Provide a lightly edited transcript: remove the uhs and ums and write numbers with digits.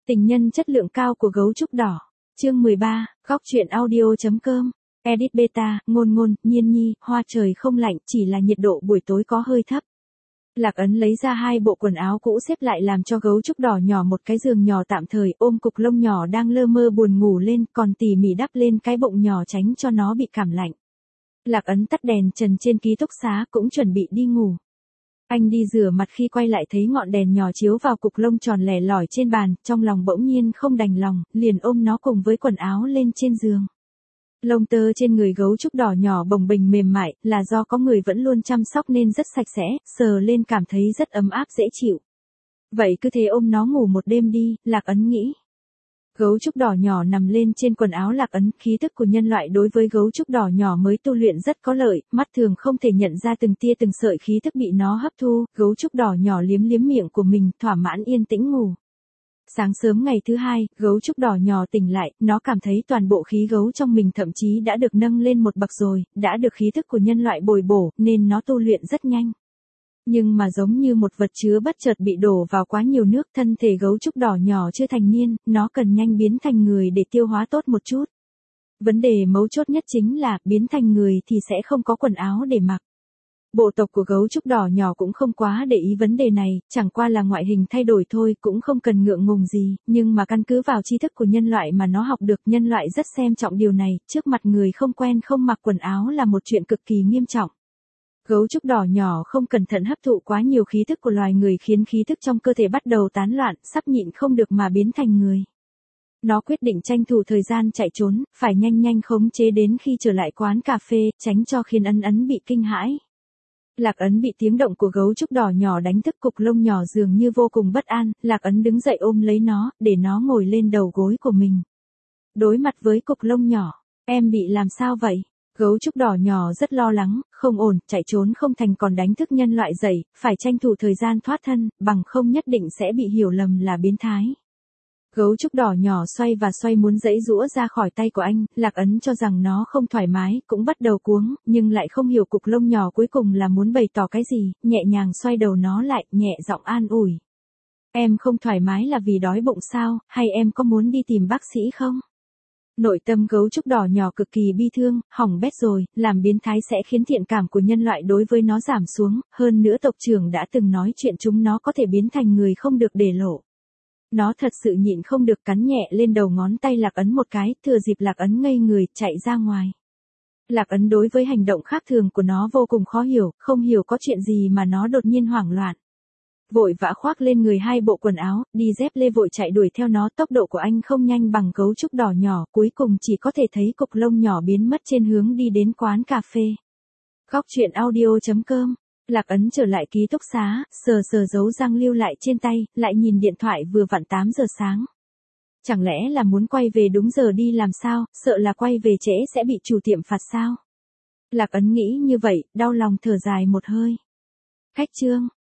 Tình nhân chất lượng cao của gấu trúc đỏ. Chương 13, góc truyện audio.com. Edit beta, ngôn ngôn, nhiên nhi, hoa trời không lạnh, chỉ là nhiệt độ buổi tối có hơi thấp. Lạc Ấn lấy ra 2 bộ quần áo cũ xếp lại làm cho gấu trúc đỏ nhỏ một cái giường nhỏ tạm thời, ôm cục lông nhỏ đang lơ mơ buồn ngủ lên, còn tỉ mỉ đắp lên cái bụng nhỏ tránh cho nó bị cảm lạnh. Lạc Ấn tắt đèn trần trên ký túc xá, cũng chuẩn bị đi ngủ. Anh đi rửa mặt khi quay lại thấy ngọn đèn nhỏ chiếu vào cục lông tròn lẻ lỏi trên bàn, trong lòng bỗng nhiên không đành lòng, liền ôm nó cùng với quần áo lên trên giường. Lông tơ trên người gấu trúc đỏ nhỏ bồng bềnh mềm mại, là do có người vẫn luôn chăm sóc nên rất sạch sẽ, sờ lên cảm thấy rất ấm áp dễ chịu. Vậy cứ thế ôm nó ngủ một đêm đi, Lạc Ấn nghĩ. Gấu trúc đỏ nhỏ nằm lên trên quần áo Lạc Ấn, khí thức của nhân loại đối với gấu trúc đỏ nhỏ mới tu luyện rất có lợi, mắt thường không thể nhận ra từng tia từng sợi khí thức bị nó hấp thu, gấu trúc đỏ nhỏ liếm liếm miệng của mình, thỏa mãn yên tĩnh ngủ. Sáng sớm ngày thứ 2, gấu trúc đỏ nhỏ tỉnh lại, nó cảm thấy toàn bộ khí gấu trong mình thậm chí đã được nâng lên một bậc rồi, đã được khí thức của nhân loại bồi bổ, nên nó tu luyện rất nhanh. Nhưng mà giống như một vật chứa bất chợt bị đổ vào quá nhiều nước, thân thể gấu trúc đỏ nhỏ chưa thành niên, nó cần nhanh biến thành người để tiêu hóa tốt một chút. Vấn đề mấu chốt nhất chính là, biến thành người thì sẽ không có quần áo để mặc. Bộ tộc của gấu trúc đỏ nhỏ cũng không quá để ý vấn đề này, chẳng qua là ngoại hình thay đổi thôi, cũng không cần ngượng ngùng gì, nhưng mà căn cứ vào tri thức của nhân loại mà nó học được, nhân loại rất xem trọng điều này, trước mặt người không quen không mặc quần áo là một chuyện cực kỳ nghiêm trọng. Gấu trúc đỏ nhỏ không cẩn thận hấp thụ quá nhiều khí thức của loài người khiến khí thức trong cơ thể bắt đầu tán loạn, sắp nhịn không được mà biến thành người. Nó quyết định tranh thủ thời gian chạy trốn, phải nhanh nhanh khống chế đến khi trở lại quán cà phê, tránh cho khiến Ấn bị kinh hãi. Lạc Ấn bị tiếng động của gấu trúc đỏ nhỏ đánh thức, cục lông nhỏ dường như vô cùng bất an, Lạc Ấn đứng dậy ôm lấy nó, để nó ngồi lên đầu gối của mình. Đối mặt với cục lông nhỏ, em bị làm sao vậy? Gấu trúc đỏ nhỏ rất lo lắng, không ổn, chạy trốn không thành còn đánh thức nhân loại dậy, phải tranh thủ thời gian thoát thân, bằng không nhất định sẽ bị hiểu lầm là biến thái. Gấu trúc đỏ nhỏ xoay và xoay muốn giãy giũa ra khỏi tay của anh, Lạc Ấn cho rằng nó không thoải mái, cũng bắt đầu cuống, nhưng lại không hiểu cục lông nhỏ cuối cùng là muốn bày tỏ cái gì, nhẹ nhàng xoay đầu nó lại, nhẹ giọng an ủi. Em không thoải mái là vì đói bụng sao, hay em có muốn đi tìm bác sĩ không? Nội tâm gấu trúc đỏ nhỏ cực kỳ bi thương, hỏng bét rồi, làm biến thái sẽ khiến thiện cảm của nhân loại đối với nó giảm xuống, hơn nữa tộc trưởng đã từng nói chuyện chúng nó có thể biến thành người không được để lộ. Nó thật sự nhịn không được cắn nhẹ lên đầu ngón tay Lạc Ấn một cái, thừa dịp Lạc Ấn ngây người, chạy ra ngoài. Lạc Ấn đối với hành động khác thường của nó vô cùng khó hiểu, không hiểu có chuyện gì mà nó đột nhiên hoảng loạn. Vội vã khoác lên người 2 bộ quần áo, đi dép lê vội chạy đuổi theo nó, tốc độ của anh không nhanh bằng gấu trúc đỏ nhỏ, cuối cùng chỉ có thể thấy cục lông nhỏ biến mất trên hướng đi đến quán cà phê. Góc truyện audio.com. Lạc Ấn trở lại ký túc xá, sờ dấu răng lưu lại trên tay, lại nhìn điện thoại vừa vặn 8 giờ sáng. Chẳng lẽ là muốn quay về đúng giờ đi làm sao, sợ là quay về trễ sẽ bị chủ tiệm phạt sao? Lạc Ấn nghĩ như vậy, đau lòng thở dài một hơi. Khách trương,